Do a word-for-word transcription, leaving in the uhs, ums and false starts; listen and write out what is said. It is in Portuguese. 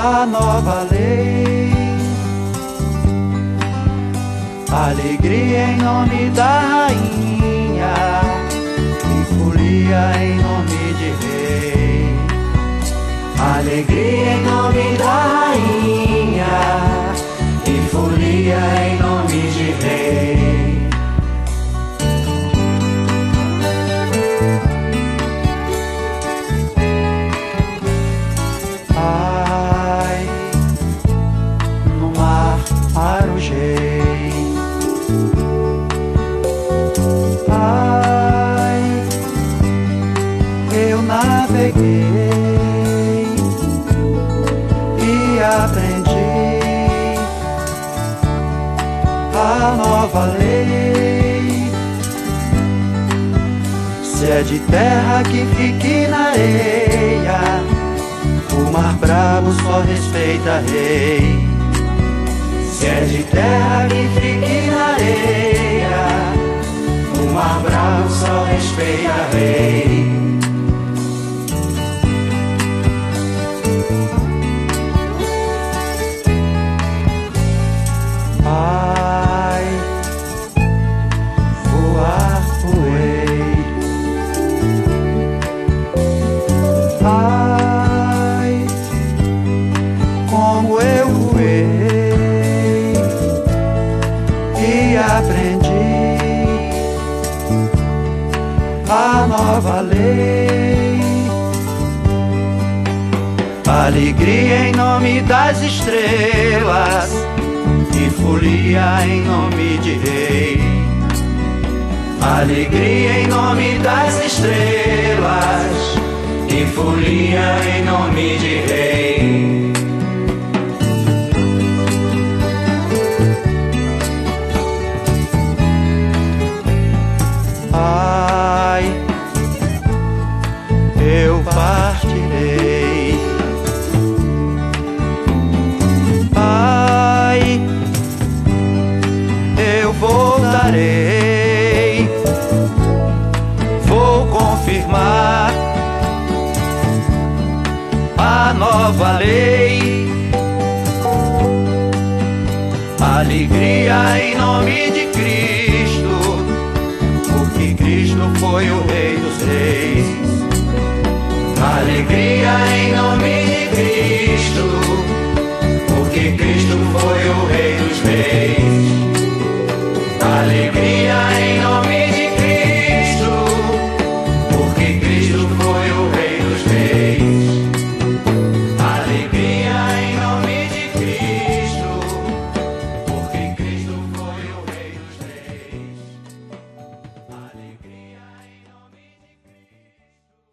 a nova lei. Alegria em nome da rainha e folia em nome de rei. Alegria em nome da rainha e folia em nome de rei. Ai, no mar marujei. Ai, eu naveguei e aprendi a nova lei. Se é de terra que fique na areia, o mar bravo só respeita rei. Se é de terra que fique na areia, o mar bravo só respeita rei. Ai, voar voei. Ai, como eu voei e aprendi a nova lei. Alegria em nome das estrelas e folia em nome de rei. Alegria em nome das estrelas e folia em nome de rei. Ai, eu partirei. Ai, eu voltarei. Vou confirmar a nova lei. Alegria em nome de Cristo, porque Cristo foi o Rei dos Reis. Alegria em nome